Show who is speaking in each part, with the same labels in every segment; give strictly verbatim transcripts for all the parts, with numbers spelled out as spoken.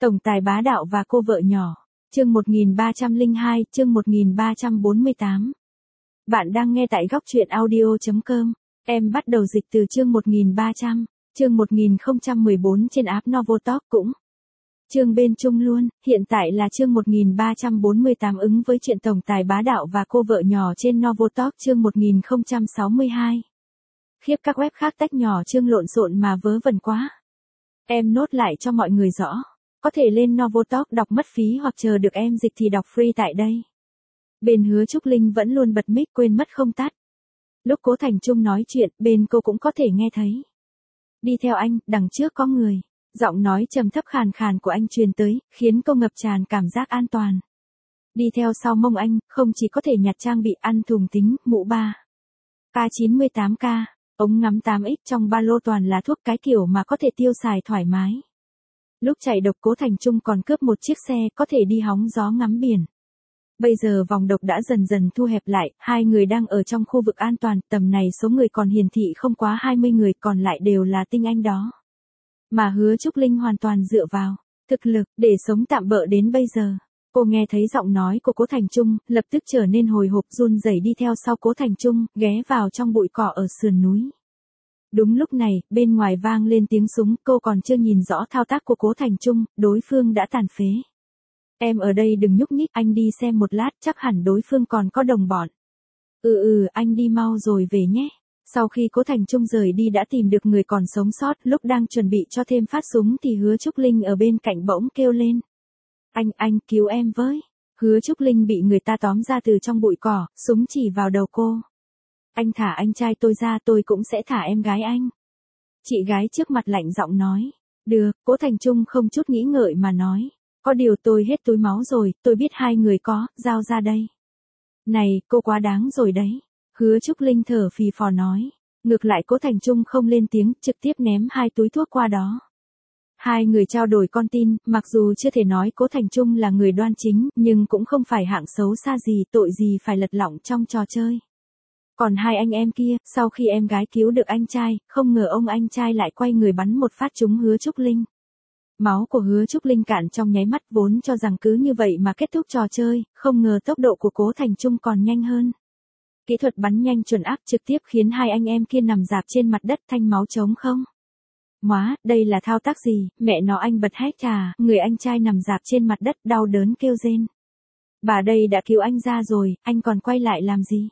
Speaker 1: Tổng tài bá đạo và cô vợ nhỏ. Chương một nghìn ba trăm lẻ hai, chương một nghìn ba trăm bốn mươi tám. Bạn đang nghe tại góc truyện audio chấm com. Em bắt đầu dịch từ chương một nghìn ba trăm, chương một nghìn không trăm mười bốn trên app Novotalk cũng. Chương bên chung luôn, hiện tại là chương một nghìn ba trăm bốn mươi tám ứng với chuyện tổng tài bá đạo và cô vợ nhỏ trên Novotalk chương một nghìn không trăm sáu mươi hai. Khiếp, các web khác tách nhỏ chương lộn xộn mà vớ vẩn quá. Em nốt lại cho mọi người rõ. Có thể lên Novotalk đọc mất phí hoặc chờ được em dịch thì đọc free tại đây. Bên Hứa Trúc Linh vẫn luôn bật mic quên mất không tắt. Lúc Cố Thành Trung nói chuyện, bên cô cũng có thể nghe thấy. Đi theo anh, đằng trước có người. Giọng nói trầm thấp khàn khàn của anh truyền tới, khiến cô ngập tràn cảm giác an toàn. Đi theo sau mông anh, không chỉ có thể nhặt trang bị ăn thùng tính, mũ ba K chín mươi tám K, ống ngắm tám x trong ba lô toàn là thuốc cái kiểu mà có thể tiêu xài thoải mái. Lúc chạy độc Cố Thành Trung còn cướp một chiếc xe có thể đi hóng gió ngắm biển. Bây giờ vòng độc đã dần dần thu hẹp lại, hai người đang ở trong khu vực an toàn, tầm này số người còn hiển thị không quá hai mươi người, còn lại đều là tinh anh đó. Mà Hứa Trúc Linh hoàn toàn dựa vào thực lực để sống tạm bợ đến bây giờ. Cô nghe thấy giọng nói của Cố Thành Trung, lập tức trở nên hồi hộp run rẩy đi theo sau Cố Thành Trung, ghé vào trong bụi cỏ ở sườn núi. Đúng lúc này, bên ngoài vang lên tiếng súng, cô còn chưa nhìn rõ thao tác của Cố Thành Trung, đối phương đã tàn phế. Em ở đây đừng nhúc nhích, anh đi xem một lát, chắc hẳn đối phương còn có đồng bọn. Ừ ừ, anh đi mau rồi về nhé. Sau khi Cố Thành Trung rời đi đã tìm được người còn sống sót, lúc đang chuẩn bị cho thêm phát súng thì Hứa Trúc Linh ở bên cạnh bỗng kêu lên. Anh, anh, cứu em với. Hứa Trúc Linh bị người ta tóm ra từ trong bụi cỏ, súng chỉ vào đầu cô. Anh thả anh trai tôi ra, tôi cũng sẽ thả em gái anh. Chị gái trước mặt lạnh giọng nói. Được, Cố Thành Trung không chút nghĩ ngợi mà nói. Có điều tôi hết túi máu rồi, tôi biết hai người có, giao ra đây. Này, cô quá đáng rồi đấy. Hứa Trúc Linh thở phì phò nói. Ngược lại Cố Thành Trung không lên tiếng, trực tiếp ném hai túi thuốc qua đó. Hai người trao đổi con tin, mặc dù chưa thể nói Cố Thành Trung là người đoan chính, nhưng cũng không phải hạng xấu xa gì, tội gì phải lật lọng trong trò chơi. Còn hai anh em kia, sau khi em gái cứu được anh trai, không ngờ ông anh trai lại quay người bắn một phát trúng Hứa Trúc Linh. Máu của Hứa Trúc Linh cạn trong nháy mắt, vốn cho rằng cứ như vậy mà kết thúc trò chơi, không ngờ tốc độ của Cố Thành Trung còn nhanh hơn. Kỹ thuật bắn nhanh chuẩn ác trực tiếp khiến hai anh em kia nằm rạp trên mặt đất thanh máu trống không. Móa, đây là thao tác gì, mẹ nó, anh bật hét trà, người anh trai nằm rạp trên mặt đất đau đớn kêu rên. Bà đây đã cứu anh ra rồi, anh còn quay lại làm gì?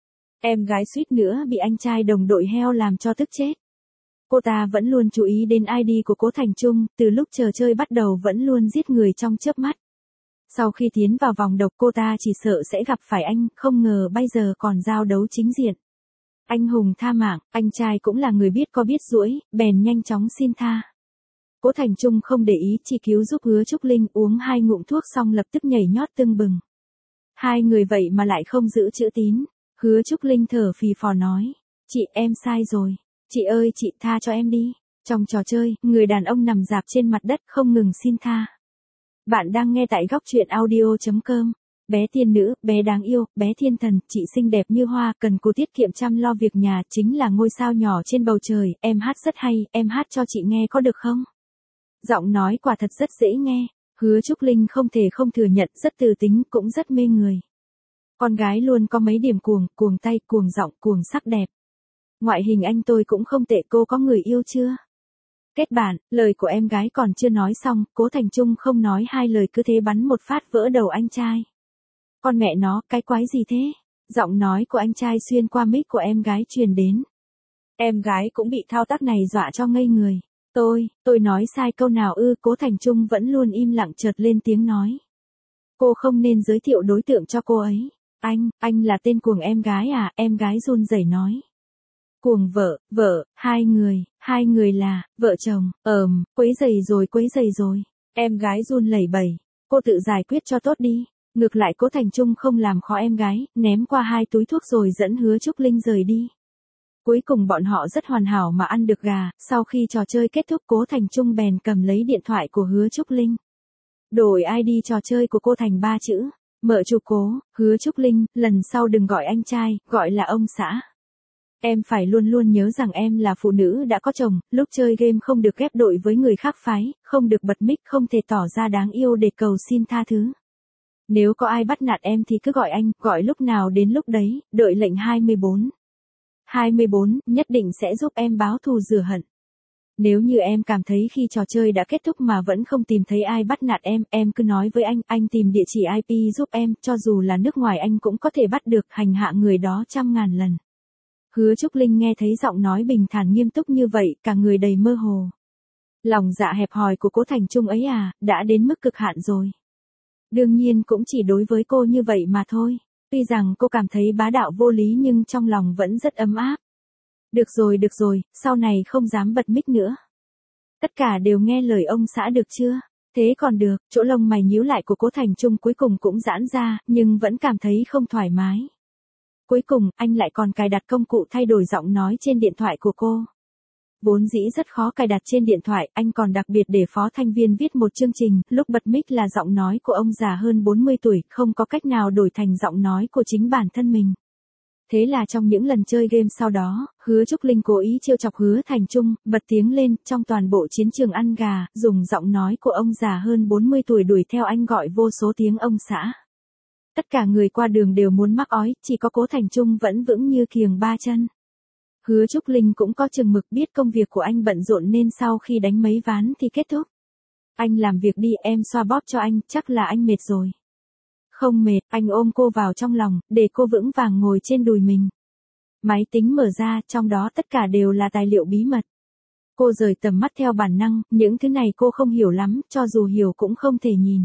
Speaker 1: Em gái suýt nữa bị anh trai đồng đội heo làm cho tức chết. Cô ta vẫn luôn chú ý đến i đê của Cố Thành Trung, từ lúc trò chơi bắt đầu vẫn luôn giết người trong chớp mắt. Sau khi tiến vào vòng độc cô ta chỉ sợ sẽ gặp phải anh, không ngờ bây giờ còn giao đấu chính diện. Anh hùng tha mạng, anh trai cũng là người biết có biết duỗi, bèn nhanh chóng xin tha. Cố Thành Trung không để ý, chỉ cứu giúp Hứa Trúc Linh, uống hai ngụm thuốc xong lập tức nhảy nhót tưng bừng. Hai người vậy mà lại không giữ chữ tín. Hứa Trúc Linh thở phì phò nói. Chị, em sai rồi. Chị ơi, chị tha cho em đi. Trong trò chơi, người đàn ông nằm rạp trên mặt đất không ngừng xin tha. Bạn đang nghe tại góc truyện audio chấm com. Bé tiên nữ, bé đáng yêu, bé thiên thần, chị xinh đẹp như hoa, cần cù tiết kiệm chăm lo việc nhà, chính là ngôi sao nhỏ trên bầu trời, em hát rất hay, em hát cho chị nghe có được không? Giọng nói quả thật rất dễ nghe. Hứa Trúc Linh không thể không thừa nhận, rất từ tính, cũng rất mê người. Con gái luôn có mấy điểm cuồng, cuồng tay, cuồng giọng, cuồng sắc đẹp. Ngoại hình anh tôi cũng không tệ, cô có người yêu chưa? Kết bạn, lời của em gái còn chưa nói xong, Cố Thành Trung không nói hai lời cứ thế bắn một phát vỡ đầu anh trai. Con mẹ nó, cái quái gì thế? Giọng nói của anh trai xuyên qua mic của em gái truyền đến. Em gái cũng bị thao tác này dọa cho ngây người. Tôi, tôi nói sai câu nào ư? Cố Thành Trung vẫn luôn im lặng chợt lên tiếng nói. Cô không nên giới thiệu đối tượng cho cô ấy. Anh, anh là tên cuồng em gái à? Em gái run rẩy nói. Cuồng vợ, vợ, hai người, hai người là, vợ chồng, ờm, quấy giày rồi quấy giày rồi. Em gái run lẩy bẩy. Cô tự giải quyết cho tốt đi. Ngược lại Cố Thành Trung không làm khó em gái, ném qua hai túi thuốc rồi dẫn Hứa Trúc Linh rời đi. Cuối cùng bọn họ rất hoàn hảo mà ăn được gà, sau khi trò chơi kết thúc Cố Thành Trung bèn cầm lấy điện thoại của Hứa Trúc Linh. Đổi i đê trò chơi của cô thành ba chữ. Mợ chủ Cố, Hứa Trúc Linh, lần sau đừng gọi anh trai, gọi là ông xã. Em phải luôn luôn nhớ rằng em là phụ nữ đã có chồng, lúc chơi game không được ghép đội với người khác phái, không được bật mic, không thể tỏ ra đáng yêu để cầu xin tha thứ. Nếu có ai bắt nạt em thì cứ gọi anh, gọi lúc nào đến lúc đấy, đợi lệnh hai mươi bốn. hai mươi bốn, nhất định sẽ giúp em báo thù rửa hận. Nếu như em cảm thấy khi trò chơi đã kết thúc mà vẫn không tìm thấy ai bắt nạt em, em cứ nói với anh, anh tìm địa chỉ i pê giúp em, cho dù là nước ngoài anh cũng có thể bắt được, hành hạ người đó trăm ngàn lần. Hứa Trúc Linh nghe thấy giọng nói bình thản nghiêm túc như vậy, cả người đầy mơ hồ. Lòng dạ hẹp hòi của Cố Thành Trung ấy à, đã đến mức cực hạn rồi. Đương nhiên cũng chỉ đối với cô như vậy mà thôi. Tuy rằng cô cảm thấy bá đạo vô lý nhưng trong lòng vẫn rất ấm áp. Được rồi được rồi, sau này không dám bật mic nữa. Tất cả đều nghe lời ông xã được chưa? Thế còn được, chỗ lông mày nhíu lại của Cố Thành Trung cuối cùng cũng giãn ra, nhưng vẫn cảm thấy không thoải mái. Cuối cùng, anh lại còn cài đặt công cụ thay đổi giọng nói trên điện thoại của cô. Vốn dĩ rất khó cài đặt trên điện thoại, anh còn đặc biệt để phó thanh viên viết một chương trình, lúc bật mic là giọng nói của ông già hơn bốn mươi tuổi, không có cách nào đổi thành giọng nói của chính bản thân mình. Thế là trong những lần chơi game sau đó, Hứa Trúc Linh cố ý trêu chọc Hứa Thành Trung, bật tiếng lên, trong toàn bộ chiến trường ăn gà, dùng giọng nói của ông già hơn bốn mươi tuổi đuổi theo anh gọi vô số tiếng ông xã. Tất cả người qua đường đều muốn mắc ói, chỉ có Cố Thành Trung vẫn vững như kiềng ba chân. Hứa Trúc Linh cũng có chừng mực biết công việc của anh bận rộn nên sau khi đánh mấy ván thì kết thúc. Anh làm việc đi, em xoa bóp cho anh, chắc là anh mệt rồi. Không mệt, anh ôm cô vào trong lòng, để cô vững vàng ngồi trên đùi mình. Máy tính mở ra, trong đó tất cả đều là tài liệu bí mật. Cô rời tầm mắt theo bản năng, những thứ này cô không hiểu lắm, cho dù hiểu cũng không thể nhìn.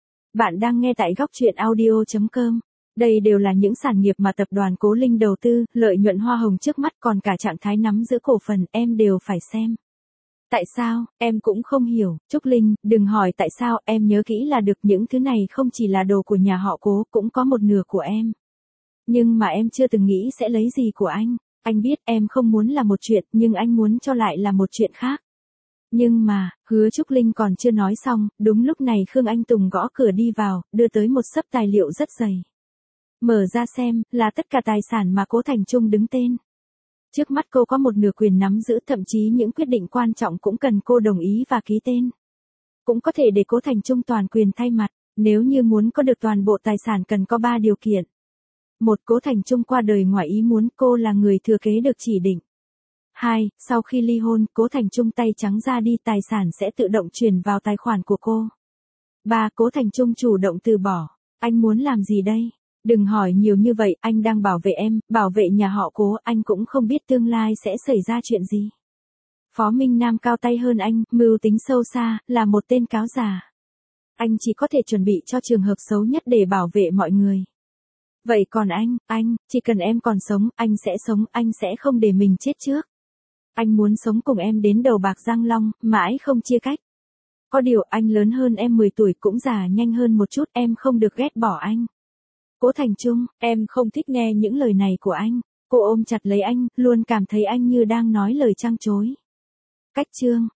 Speaker 1: Bạn đang nghe tại góc truyện audio chấm com. Đây đều là những sản nghiệp mà tập đoàn Cố Linh đầu tư, lợi nhuận hoa hồng trước mắt còn cả trạng thái nắm giữ cổ phần, em đều phải xem. Tại sao, em cũng không hiểu, Trúc Linh, đừng hỏi tại sao, em nhớ kỹ là được, những thứ này không chỉ là đồ của nhà họ Cố, cũng có một nửa của em. Nhưng mà em chưa từng nghĩ sẽ lấy gì của anh, anh biết em không muốn là một chuyện, nhưng anh muốn cho lại là một chuyện khác. Nhưng mà, Hứa Trúc Linh còn chưa nói xong, đúng lúc này Khương Anh Tùng gõ cửa đi vào, đưa tới một xấp tài liệu rất dày. Mở ra xem, là tất cả tài sản mà Cố Thành Trung đứng tên. Trước mắt cô có một nửa quyền nắm giữ, thậm chí những quyết định quan trọng cũng cần cô đồng ý và ký tên. Cũng có thể để Cố Thành Trung toàn quyền thay mặt, nếu như muốn có được toàn bộ tài sản cần có ba điều kiện. Một, Cố Thành Trung qua đời ngoài ý muốn, cô là người thừa kế được chỉ định. Hai, sau khi ly hôn, Cố Thành Trung tay trắng ra đi, tài sản sẽ tự động chuyển vào tài khoản của cô. Ba, Cố Thành Trung chủ động từ bỏ. Anh muốn làm gì đây? Đừng hỏi nhiều như vậy, anh đang bảo vệ em, bảo vệ nhà họ Cố, anh cũng không biết tương lai sẽ xảy ra chuyện gì. Phó Minh Nam cao tay hơn anh, mưu tính sâu xa, là một tên cáo già. Anh chỉ có thể chuẩn bị cho trường hợp xấu nhất để bảo vệ mọi người. Vậy còn anh, anh, chỉ cần em còn sống, anh sẽ sống, anh sẽ không để mình chết trước. Anh muốn sống cùng em đến đầu bạc răng long, mãi không chia cách. Có điều anh lớn hơn em mười tuổi, cũng già nhanh hơn một chút, em không được ghét bỏ anh. Cố Thành Trung, em không thích nghe những lời này của anh. Cô ôm chặt lấy anh, luôn cảm thấy anh như đang nói lời trăng trối. Cách chương